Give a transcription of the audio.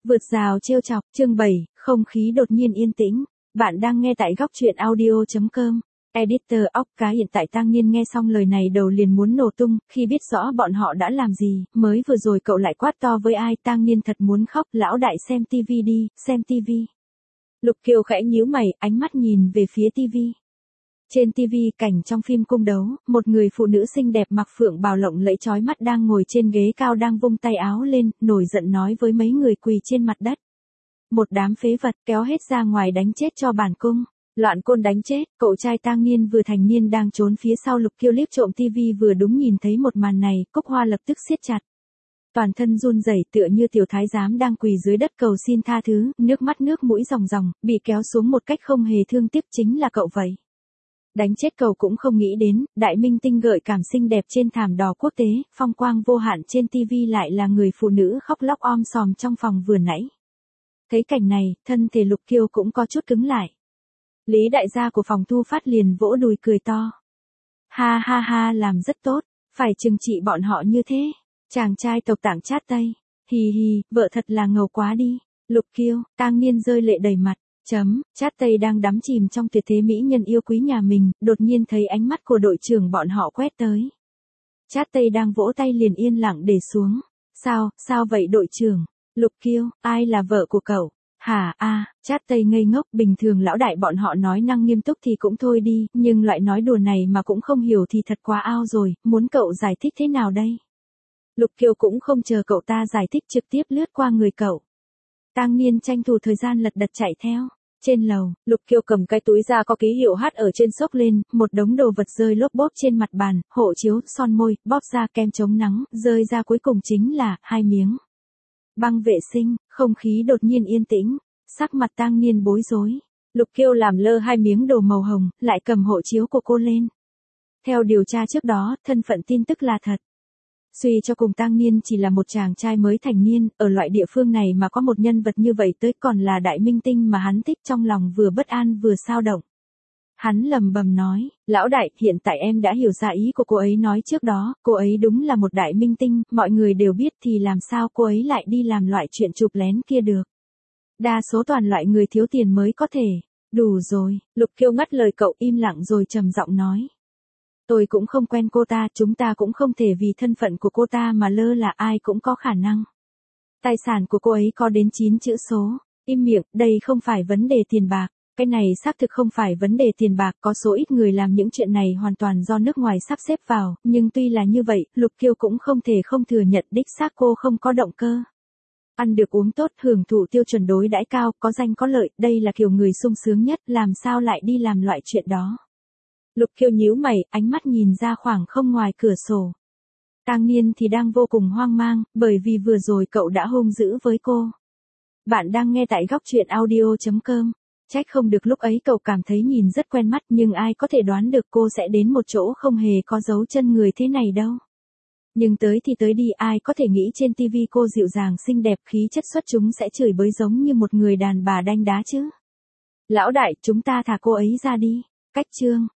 Vượt rào trêu chọc, chương 7, không khí đột nhiên yên tĩnh. Bạn đang nghe tại góc truyện audio.com. Editor óc cá hiện tại Tang Niên nghe xong lời này đầu liền muốn nổ tung, khi biết rõ bọn họ đã làm gì, mới vừa rồi cậu lại quát to với ai. Tang Niên thật muốn khóc. Lão đại xem tivi đi, xem tivi. Lục Kiều khẽ nhíu mày, ánh mắt nhìn về phía tivi. Trên TV cảnh trong phim cung đấu, một người phụ nữ xinh đẹp mặc phượng bào lộng lẫy chói mắt đang ngồi trên ghế cao đang vung tay áo lên, nổi giận nói với mấy người quỳ trên mặt đất. Một đám phế vật kéo hết ra ngoài đánh chết cho bản cung. Loạn côn đánh chết, cậu trai Tang Niên vừa thành niên đang trốn phía sau Lục Kiều liếc trộm TV vừa đúng nhìn thấy một màn này, Cúc Hoa lập tức siết chặt. Toàn thân run rẩy tựa như tiểu thái giám đang quỳ dưới đất cầu xin tha thứ, nước mắt nước mũi ròng ròng, bị kéo xuống một cách không hề thương tiếc. Chính là cậu vậy. Đánh chết cậu cũng không nghĩ đến, đại minh tinh gợi cảm xinh đẹp trên thảm đỏ quốc tế, phong quang vô hạn trên TV lại là người phụ nữ khóc lóc om sòm trong phòng vừa nãy. Thấy cảnh này, thân thể Lục Kiều cũng có chút cứng lại. Lý đại gia của phòng thu phát liền vỗ đùi cười to. Ha ha ha, làm rất tốt, phải trừng trị bọn họ như thế. Chàng trai tộc Tảng chát tay. Hì hì, vợ thật là ngầu quá đi. Lục Kiều, Tang Niên rơi lệ đầy mặt. Chát Tây đang đắm chìm trong tuyệt thế mỹ nhân yêu quý nhà mình, đột nhiên thấy ánh mắt của đội trưởng bọn họ quét tới. Chát Tây đang vỗ tay liền yên lặng để xuống. Sao vậy đội trưởng? Lục Kiều, ai là vợ của cậu? Hả Chát Tây ngây ngốc. Bình thường lão đại bọn họ nói năng nghiêm túc thì cũng thôi đi, nhưng loại nói đùa này mà cũng không hiểu thì thật quá ao rồi, muốn cậu giải thích thế nào đây? Lục Kiều cũng không chờ cậu ta giải thích trực tiếp lướt qua người cậu. Tang Niên tranh thủ thời gian lật đật chạy theo. Trên lầu, Lục Kiều cầm cái túi da có ký hiệu H ở trên xốc lên, một đống đồ vật rơi lốp bốp trên mặt bàn, hộ chiếu, son môi, bóp da kem chống nắng, rơi ra cuối cùng chính là 2 miếng băng vệ sinh. Không khí đột nhiên yên tĩnh, sắc mặt Tang Niên bối rối. Lục Kiều làm lơ 2 miếng đồ màu hồng, lại cầm hộ chiếu của cô lên. Theo điều tra trước đó, thân phận tin tức là thật. Suy cho cùng Tang Niên chỉ là một chàng trai mới thành niên, ở loại địa phương này mà có một nhân vật như vậy tới còn là đại minh tinh mà hắn thích, trong lòng vừa bất an vừa xao động. Hắn lầm bầm nói, lão đại, hiện tại em đã hiểu ra ý của cô ấy nói trước đó, cô ấy đúng là một đại minh tinh, mọi người đều biết thì làm sao cô ấy lại đi làm loại chuyện chụp lén kia được. Đa số toàn loại người thiếu tiền mới có thể. Đủ rồi, Lục Kiều ngắt lời cậu im lặng rồi trầm giọng nói. Tôi cũng không quen cô ta, chúng ta cũng không thể vì thân phận của cô ta mà lơ là, ai cũng có khả năng. Tài sản của cô ấy có đến 9 chữ số. Im miệng, đây không phải vấn đề tiền bạc. Cái này xác thực không phải vấn đề tiền bạc, có số ít người làm những chuyện này hoàn toàn do nước ngoài sắp xếp vào, nhưng tuy là như vậy, Lục Kiều cũng không thể không thừa nhận đích xác cô không có động cơ. Ăn được uống tốt, hưởng thụ tiêu chuẩn đối đãi cao, có danh có lợi, đây là kiểu người sung sướng nhất, làm sao lại đi làm loại chuyện đó. Lục Kiều nhíu mày, ánh mắt nhìn ra khoảng không ngoài cửa sổ. Tang Niên thì đang vô cùng hoang mang, bởi vì vừa rồi cậu đã hung dữ với cô. Bạn đang nghe tại góc truyện audio.com. Trách không được lúc ấy cậu cảm thấy nhìn rất quen mắt, nhưng ai có thể đoán được cô sẽ đến một chỗ không hề có dấu chân người thế này đâu. Nhưng tới thì tới đi, ai có thể nghĩ trên TV cô dịu dàng xinh đẹp khí chất xuất chúng sẽ chửi bới giống như một người đàn bà đanh đá chứ. Lão đại, chúng ta thả cô ấy ra đi. Cách chương.